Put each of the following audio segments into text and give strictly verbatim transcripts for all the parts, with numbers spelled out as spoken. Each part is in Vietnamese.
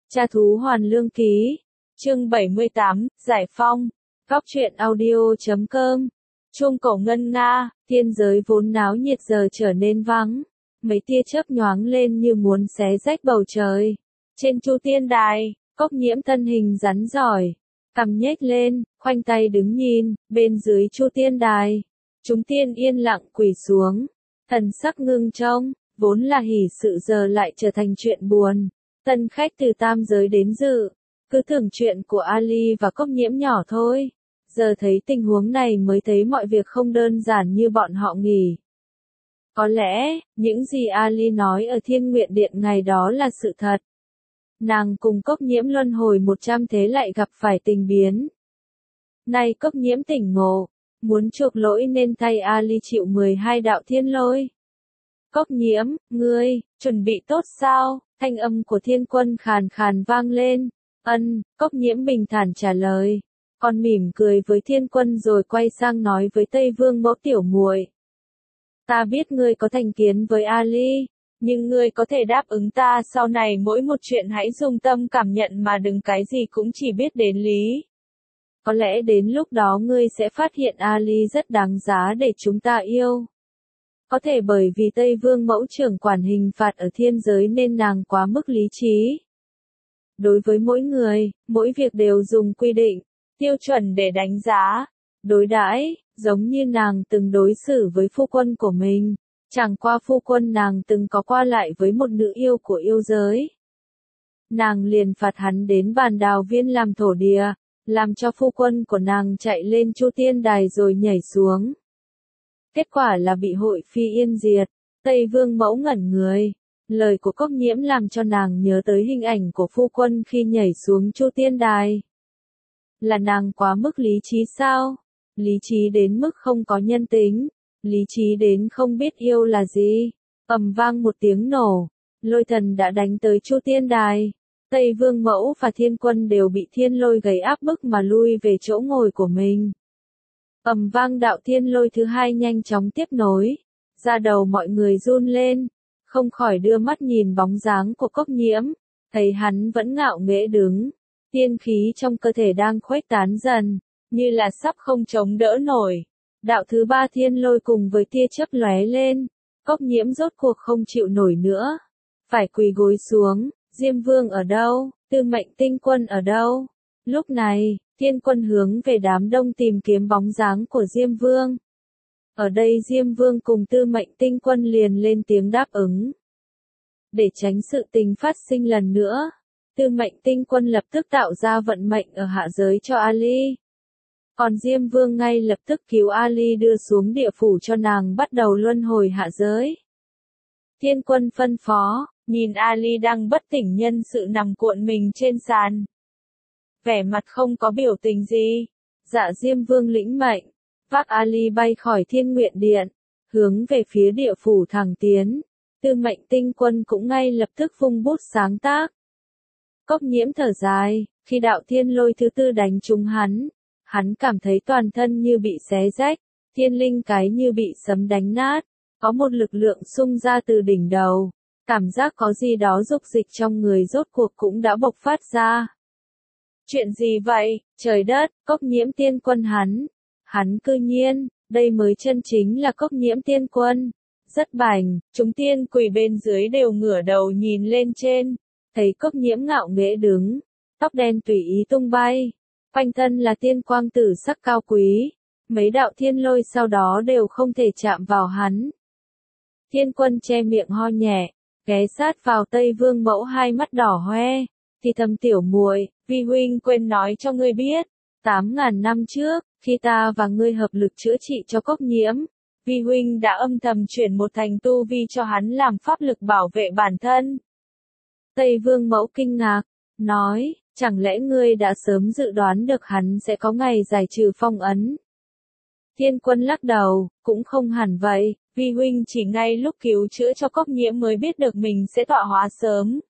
Cha thú Hoàn Lương Ký, chương bảy mươi tám, Giải Phong, Góc truyện audio chấm com. Chuông cổ ngân nga, thiên giới vốn náo nhiệt giờ trở nên vắng. Mấy tia chớp nhoáng lên như muốn xé rách bầu trời. Trên Chu Tiên Đài, Cốc Nhiễm thân hình rắn giỏi, cằm nhếch lên, khoanh tay đứng nhìn, bên dưới Chu Tiên Đài. Chúng tiên yên lặng quỳ xuống, thần sắc ngưng trông, vốn là hỷ sự giờ lại trở thành chuyện buồn. Tân khách từ tam giới đến dự, cứ tưởng chuyện của Ali và Cốc Nhiễm nhỏ thôi. Giờ thấy tình huống này mới thấy mọi việc không đơn giản như bọn họ nghĩ. Có lẽ, những gì Ali nói ở Thiên Nguyện Điện ngày đó là sự thật. Nàng cùng Cốc Nhiễm luân hồi một trăm thế lại gặp phải tình biến. Nay Cốc Nhiễm tỉnh ngộ, muốn chuộc lỗi nên thay Ali chịu mười hai đạo thiên lôi. Cốc Nhiễm, ngươi, chuẩn bị tốt sao? Thanh âm của Thiên Quân khàn khàn vang lên. Ân, Cốc Nhiễm bình thản trả lời. Còn mỉm cười với Thiên Quân rồi quay sang nói với Tây Vương Mẫu tiểu muội. Ta biết ngươi có thành kiến với Ali, nhưng ngươi có thể đáp ứng ta sau này mỗi một chuyện hãy dùng tâm cảm nhận mà đừng cái gì cũng chỉ biết đến lý. Có lẽ đến lúc đó ngươi sẽ phát hiện Ali rất đáng giá để chúng ta yêu. Có thể bởi vì Tây Vương Mẫu trưởng quản hình phạt ở thiên giới nên nàng quá mức lý trí. Đối với mỗi người, mỗi việc đều dùng quy định, tiêu chuẩn để đánh giá, đối đãi, giống như nàng từng đối xử với phu quân của mình. Chẳng qua phu quân nàng từng có qua lại với một nữ yêu của yêu giới. Nàng liền phạt hắn đến bàn đào viên làm thổ địa, làm cho phu quân của nàng chạy lên Chu Tiên Đài rồi nhảy xuống. Kết quả là bị hội phi yên diệt. Tây Vương Mẫu ngẩn người. Lời của Cốc Nhiễm làm cho nàng nhớ tới hình ảnh của phu quân khi nhảy xuống Chu Tiên Đài. Là nàng quá mức lý trí sao? Lý trí đến mức không có nhân tính. Lý trí đến không biết yêu là gì. Ầm vang một tiếng nổ. Lôi thần đã đánh tới Chu Tiên Đài. Tây Vương Mẫu và Thiên Quân đều bị thiên lôi gây áp bức mà lui về chỗ ngồi của mình. Ầm vang đạo thiên lôi thứ hai nhanh chóng tiếp nối. Da đầu mọi người run lên. Không khỏi đưa mắt nhìn bóng dáng của Cốc Nhiễm. Thấy hắn vẫn ngạo nghễ đứng. Tiên khí trong cơ thể đang khuếch tán dần. Như là sắp không chống đỡ nổi. Đạo thứ ba thiên lôi cùng với tia chớp lóe lên. Cốc Nhiễm rốt cuộc không chịu nổi nữa. Phải quỳ gối xuống. Diêm Vương ở đâu? Tư Mệnh Tinh Quân ở đâu? Lúc này, Thiên Quân hướng về đám đông tìm kiếm bóng dáng của Diêm Vương. Ở đây Diêm Vương cùng Tư Mệnh Tinh Quân liền lên tiếng đáp ứng. Để tránh sự tình phát sinh lần nữa, Tư Mệnh Tinh Quân lập tức tạo ra vận mệnh ở hạ giới cho Ali. Còn Diêm Vương ngay lập tức cứu Ali đưa xuống địa phủ cho nàng bắt đầu luân hồi hạ giới. Thiên Quân phân phó, nhìn Ali đang bất tỉnh nhân sự nằm cuộn mình trên sàn. Vẻ mặt không có biểu tình gì. Dạ Diêm Vương lĩnh mệnh, vác Ali bay khỏi Thiên Nguyện Điện, hướng về phía địa phủ thẳng tiến. Tư Mệnh Tinh Quân cũng ngay lập tức vung bút sáng tác. Cốc Nhiễm thở dài, khi đạo thiên lôi thứ tư đánh trúng hắn, hắn cảm thấy toàn thân như bị xé rách, thiên linh cái như bị sấm đánh nát, có một lực lượng xung ra từ đỉnh đầu, cảm giác có gì đó dục dịch trong người rốt cuộc cũng đã bộc phát ra. Chuyện gì vậy, trời đất, Cốc Nhiễm Tiên Quân hắn, hắn cư nhiên, đây mới chân chính là Cốc Nhiễm Tiên Quân. Rất bảnh, chúng tiên quỳ bên dưới đều ngửa đầu nhìn lên trên, thấy Cốc Nhiễm ngạo nghễ đứng, tóc đen tùy ý tung bay, quanh thân là tiên quang tử sắc cao quý, mấy đạo thiên lôi sau đó đều không thể chạm vào hắn. Thiên Quân che miệng ho nhẹ, ghé sát vào Tây Vương Mẫu hai mắt đỏ hoe, thì thầm tiểu muội, vi huynh quên nói cho ngươi biết, tám ngàn năm trước, khi ta và ngươi hợp lực chữa trị cho Cốc Nhiễm, vi huynh đã âm thầm chuyển một thành tu vi cho hắn làm pháp lực bảo vệ bản thân. Tây Vương Mẫu kinh ngạc, nói, chẳng lẽ ngươi đã sớm dự đoán được hắn sẽ có ngày giải trừ phong ấn? Thiên Quân lắc đầu, cũng không hẳn vậy, vi huynh chỉ ngay lúc cứu chữa cho Cốc Nhiễm mới biết được mình sẽ tọa hóa sớm.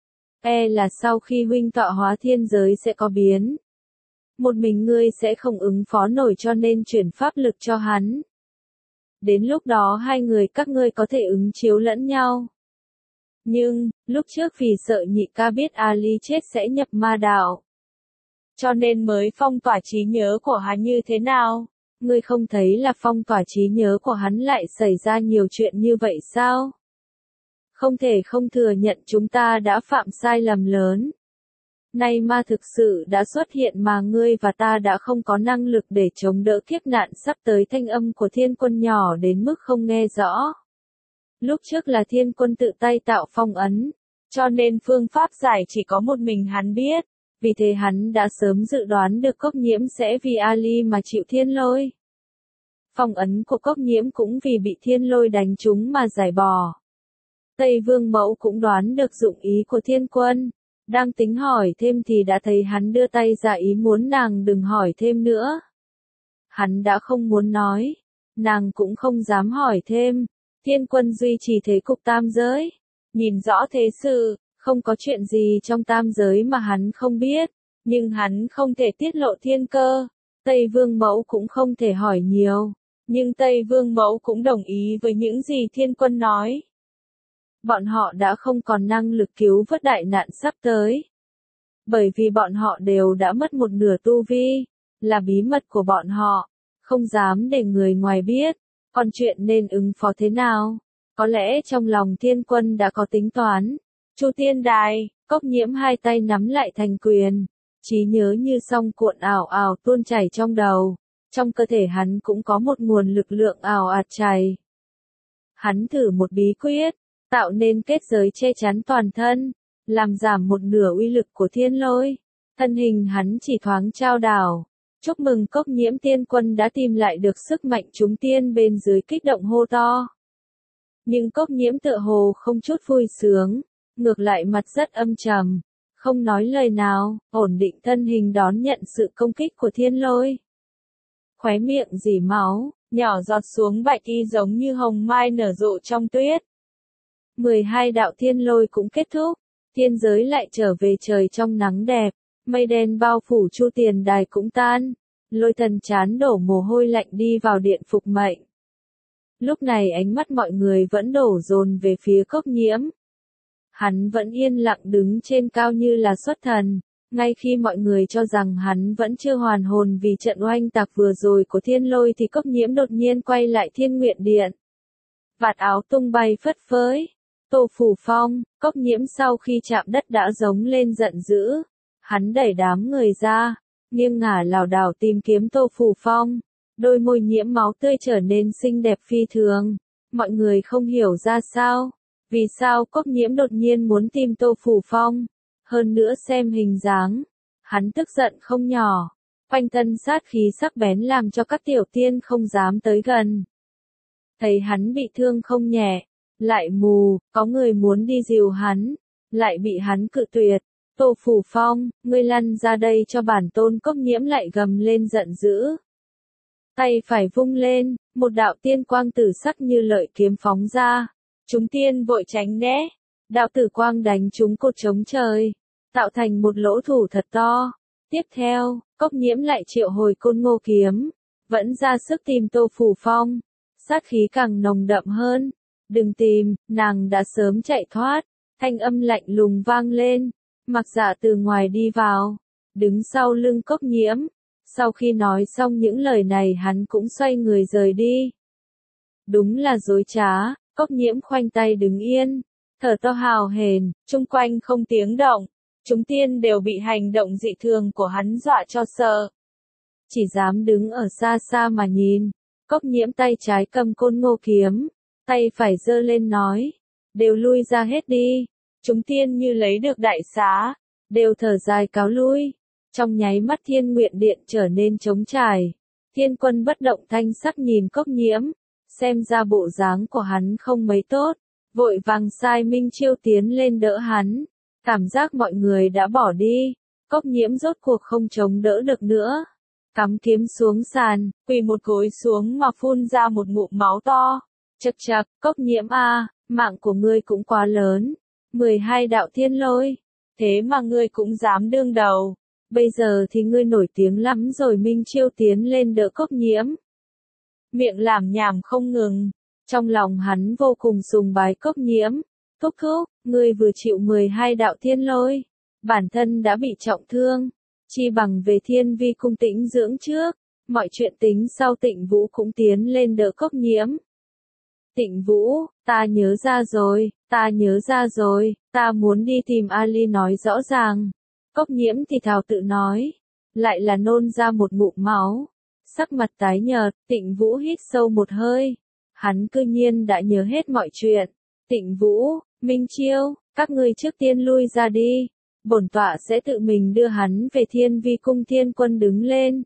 E là sau khi huynh tọa hóa thiên giới sẽ có biến. Một mình ngươi sẽ không ứng phó nổi cho nên chuyển pháp lực cho hắn. Đến lúc đó hai người các ngươi có thể ứng chiếu lẫn nhau. Nhưng, lúc trước vì sợ nhị ca biết Ali chết sẽ nhập ma đạo, cho nên mới phong tỏa trí nhớ của hắn như thế nào? Ngươi không thấy là phong tỏa trí nhớ của hắn lại xảy ra nhiều chuyện như vậy sao? Không thể không thừa nhận chúng ta đã phạm sai lầm lớn. Nay ma thực sự đã xuất hiện mà ngươi và ta đã không có năng lực để chống đỡ kiếp nạn sắp tới. Thanh âm của thiên quân nhỏ đến mức không nghe rõ. Lúc trước là thiên quân tự tay tạo phong ấn, cho nên phương pháp giải chỉ có một mình hắn biết. Vì thế hắn đã sớm dự đoán được Cốc Nhiễm sẽ vì Ali mà chịu thiên lôi. Phong ấn của Cốc Nhiễm cũng vì bị thiên lôi đánh trúng mà giải bỏ. Tây Vương Mẫu cũng đoán được dụng ý của thiên quân. Đang tính hỏi thêm thì đã thấy hắn đưa tay ra ý muốn nàng đừng hỏi thêm nữa. Hắn đã không muốn nói. Nàng cũng không dám hỏi thêm. Thiên quân duy trì thế cục tam giới. Nhìn rõ thế sự, không có chuyện gì trong tam giới mà hắn không biết. Nhưng hắn không thể tiết lộ thiên cơ. Tây Vương Mẫu cũng không thể hỏi nhiều. Nhưng Tây Vương Mẫu cũng đồng ý với những gì thiên quân nói. Bọn họ đã không còn năng lực cứu vớt đại nạn sắp tới. Bởi vì bọn họ đều đã mất một nửa tu vi, là bí mật của bọn họ, không dám để người ngoài biết. Còn chuyện nên ứng phó thế nào? Có lẽ trong lòng thiên quân đã có tính toán. Chu Tiên Đài, Cốc Nhiễm hai tay nắm lại thành quyền. Trí nhớ như song cuộn ảo ảo tuôn chảy trong đầu. Trong cơ thể hắn cũng có một nguồn lực lượng ảo ạt chảy. Hắn thử một bí quyết, tạo nên kết giới che chắn toàn thân, làm giảm một nửa uy lực của thiên lôi. Thân hình hắn chỉ thoáng trao đảo. Chúc mừng Cốc Nhiễm, tiên quân đã tìm lại được sức mạnh, chúng tiên bên dưới kích động hô to. Nhưng Cốc Nhiễm tựa hồ không chút vui sướng, ngược lại mặt rất âm trầm, không nói lời nào, ổn định thân hình đón nhận sự công kích của thiên lôi. Khóe miệng rỉ máu, nhỏ giọt xuống bạch y giống như hồng mai nở rộ trong tuyết. mười hai đạo thiên lôi cũng kết thúc, thiên giới lại trở về trời trong nắng đẹp, mây đen bao phủ Chu Tiền Đài cũng tan, Lôi Thần chán đổ mồ hôi lạnh đi vào điện phục mệnh. Lúc này ánh mắt mọi người vẫn đổ dồn về phía Cốc Nhiễm. Hắn vẫn yên lặng đứng trên cao như là xuất thần, ngay khi mọi người cho rằng hắn vẫn chưa hoàn hồn vì trận oanh tạc vừa rồi của thiên lôi thì Cốc Nhiễm đột nhiên quay lại Thiên Nguyện Điện. Vạt áo tung bay phất phới. Tô Phủ Phong, Cốc Nhiễm sau khi chạm đất đã giống lên giận dữ. Hắn đẩy đám người ra, nghiêng ngả lảo đảo tìm kiếm Tô Phủ Phong. Đôi môi nhiễm máu tươi trở nên xinh đẹp phi thường. Mọi người không hiểu ra sao. Vì sao Cốc Nhiễm đột nhiên muốn tìm Tô Phủ Phong. Hơn nữa xem hình dáng. Hắn tức giận không nhỏ. Quanh thân sát khí sắc bén làm cho các tiểu tiên không dám tới gần. Thấy hắn bị thương không nhẹ. Lại mù, có người muốn đi dìu hắn, lại bị hắn cự tuyệt. Tô Phủ Phong, ngươi lăn ra đây cho bản tôn. Cốc Nhiễm lại gầm lên giận dữ. Tay phải vung lên, một đạo tiên quang tử sắc như lợi kiếm phóng ra. Chúng tiên vội tránh né. Đạo tử quang đánh trúng cột trống trời, tạo thành một lỗ thủ thật to. Tiếp theo, Cốc Nhiễm lại triệu hồi Côn Ngô kiếm, vẫn ra sức tìm Tô Phủ Phong. Sát khí càng nồng đậm hơn. Đừng tìm, nàng đã sớm chạy thoát. Thanh âm lạnh lùng vang lên. Mặc Dạ từ ngoài đi vào, đứng sau lưng Cốc Nhiễm. Sau khi nói xong những lời này hắn cũng xoay người rời đi. Đúng là dối trá. Cốc Nhiễm khoanh tay đứng yên, thở to hào hển, chung quanh không tiếng động. Chúng tiên đều bị hành động dị thường của hắn dọa cho sợ. Chỉ dám đứng ở xa xa mà nhìn. Cốc Nhiễm tay trái cầm Côn Ngô kiếm, tay phải giơ lên nói, đều lui ra hết đi. Chúng tiên như lấy được đại xá, đều thở dài cáo lui. Trong nháy mắt Thiên Nguyện Điện trở nên trống trải. Thiên Quân bất động thanh sắc nhìn Cốc Nhiễm, xem ra bộ dáng của hắn không mấy tốt, vội vàng sai Minh Chiêu tiến lên đỡ hắn. Cảm giác mọi người đã bỏ đi, Cốc Nhiễm rốt cuộc không chống đỡ được nữa. Cắm kiếm xuống sàn, quỳ một gối xuống mà phun ra một ngụm máu to. Chậc chậc, Cốc Nhiễm a, mạng của ngươi cũng quá lớn. mười hai đạo thiên lôi, thế mà ngươi cũng dám đương đầu. Bây giờ thì ngươi nổi tiếng lắm rồi. Minh Chiêu tiến lên đỡ Cốc Nhiễm, miệng làm nhảm không ngừng. Trong lòng hắn vô cùng sùng bái Cốc Nhiễm, Thúc thúc, ngươi vừa chịu mười hai đạo thiên lôi, bản thân đã bị trọng thương, chi bằng về Thiên Vi cung tĩnh dưỡng trước, mọi chuyện tính sau. Tịnh Vũ cũng tiến lên đỡ Cốc Nhiễm. Tịnh Vũ, ta nhớ ra rồi, ta nhớ ra rồi, ta muốn đi tìm Ali nói rõ ràng. Cốc Nhiễm thì thào tự nói, lại là nôn ra một ngụm máu, sắc mặt tái nhợt. Tịnh Vũ hít sâu một hơi, hắn cư nhiên đã nhớ hết mọi chuyện. Tịnh Vũ, Minh Chiêu, các ngươi trước tiên lui ra đi, bổn tọa sẽ tự mình đưa hắn về Thiên Vi cung. Thiên Quân đứng lên,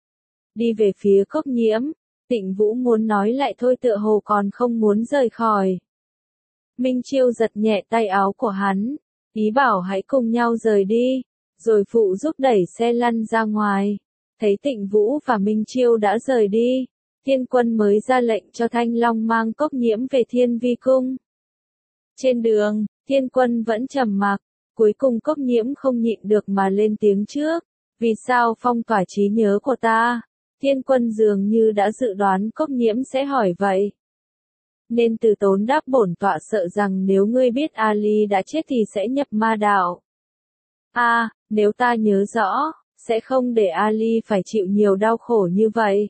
đi về phía Cốc Nhiễm. Tịnh Vũ muốn nói lại thôi, tựa hồ còn không muốn rời khỏi. Minh Chiêu giật nhẹ tay áo của hắn, ý bảo hãy cùng nhau rời đi, rồi phụ giúp đẩy xe lăn ra ngoài. Thấy Tịnh Vũ và Minh Chiêu đã rời đi, Thiên Quân mới ra lệnh cho Thanh Long mang Cốc Nhiễm về Thiên Vi cung. Trên đường, Thiên Quân vẫn trầm mặc, cuối cùng Cốc Nhiễm không nhịn được mà lên tiếng trước. Vì sao phong tỏa trí nhớ của ta? Thiên Quân dường như đã dự đoán Cốc Nhiễm sẽ hỏi vậy, nên từ tốn đáp, bổn tọa sợ rằng nếu ngươi biết Ali đã chết thì sẽ nhập ma đạo. A, à, nếu ta nhớ rõ, sẽ không để Ali phải chịu nhiều đau khổ như vậy.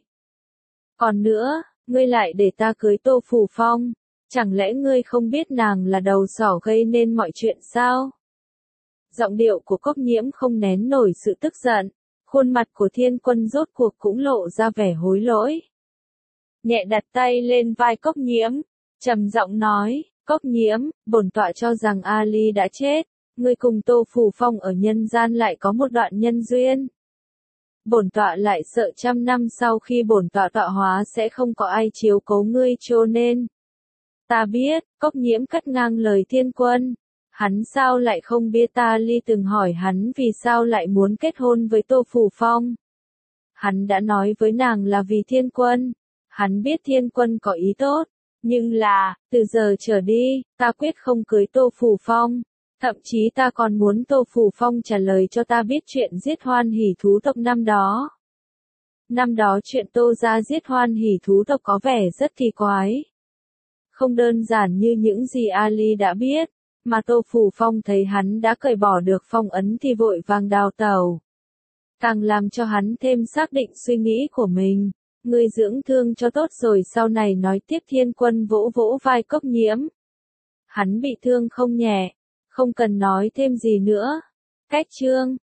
Còn nữa, ngươi lại để ta cưới Tô Phủ Phong, chẳng lẽ ngươi không biết nàng là đầu sỏ gây nên mọi chuyện sao? Giọng điệu của Cốc Nhiễm không nén nổi sự tức giận, khuôn mặt của Thiên Quân rốt cuộc cũng lộ ra vẻ hối lỗi. Nhẹ đặt tay lên vai Cốc Nhiễm, trầm giọng nói, Cốc Nhiễm, bổn tọa cho rằng Ali đã chết, ngươi cùng Tô Phủ Phong ở nhân gian lại có một đoạn nhân duyên. Bổn tọa lại sợ trăm năm sau khi bổn tọa tọa hóa sẽ không có ai chiếu cố ngươi, cho nên. Ta biết, Cốc Nhiễm cắt ngang lời Thiên Quân. Hắn sao lại không biết ta Ly từng hỏi hắn vì sao lại muốn kết hôn với Tô Phủ Phong. Hắn đã nói với nàng là vì Thiên Quân. Hắn biết Thiên Quân có ý tốt, nhưng là, từ giờ trở đi, ta quyết không cưới Tô Phủ Phong. Thậm chí ta còn muốn Tô Phủ Phong trả lời cho ta biết chuyện giết Hoan Hỷ thú tộc năm đó. Năm đó chuyện Tô gia giết Hoan Hỷ thú tộc có vẻ rất kỳ quái. Không đơn giản như những gì Ali đã biết, mà Tô Phủ Phong thấy hắn đã cởi bỏ được phong ấn thì vội vàng đào tẩu. Càng làm cho hắn thêm xác định suy nghĩ của mình. Ngươi dưỡng thương cho tốt rồi sau này nói tiếp. Thiên Quân vỗ vỗ vai Cốc Nhiễm. Hắn bị thương không nhẹ, không cần nói thêm gì nữa. Cách chương